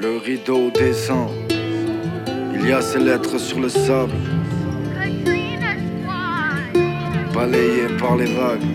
Le rideau descend, il y a ces lettres sur le sable, balayées par les vagues.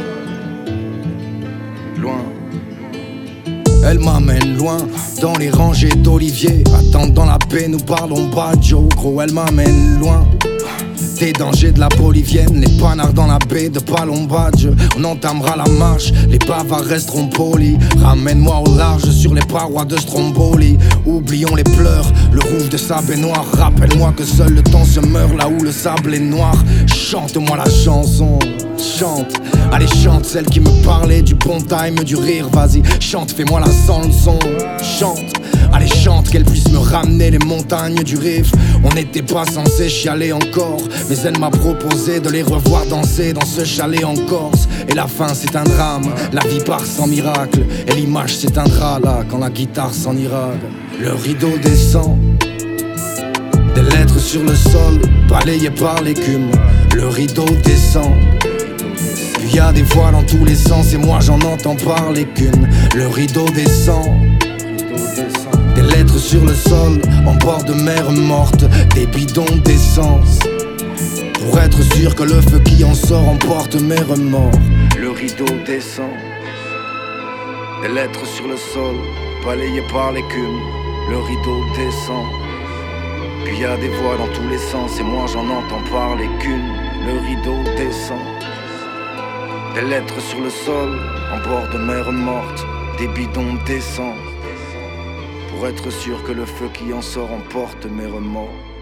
Loin. Elle m'amène loin, dans les rangées d'oliviers. Attends dans la baie, nous parlons Baggio. Gros, elle m'amène loin des dangers de la bolivienne, les panards dans la baie de Palombadge. On entamera la marche, les bavards resteront polis. Ramène-moi au large sur les parois de Stromboli. Oublions les pleurs, le rouge de sa baignoire. Rappelle-moi que seul le temps se meurt là où le sable est noir. Chante-moi la chanson, chante. Allez chante celle qui me parlait du bon time, du rire. Vas-y chante, fais-moi la chanson, chante. Allez chante, qu'elle puisse me ramener les montagnes du Rif. On n'était pas censé chialer encore, mais elle m'a proposé de les revoir danser dans ce chalet en Corse. Et la fin c'est un drame, la vie part sans miracle. Et l'image s'éteindra là quand la guitare s'en ira. Le rideau descend, des lettres sur le sol, balayées par l'écume. Le rideau descend, puis y a des voix dans tous les sens et moi j'en entends parler qu'une. Le rideau descend, des lettres sur le sol, en bord de mer morte, des bidons d'essence, pour être sûr que le feu qui en sort emporte mes remords. Le rideau descend, des lettres sur le sol, balayées par l'écume. Le rideau descend, puis y a des voix dans tous les sens et moi j'en entends parler qu'une. Le rideau descend, des lettres sur le sol, en bord de mer morte, des bidons d'essence, pour être sûr que le feu qui en sort emporte mes remords.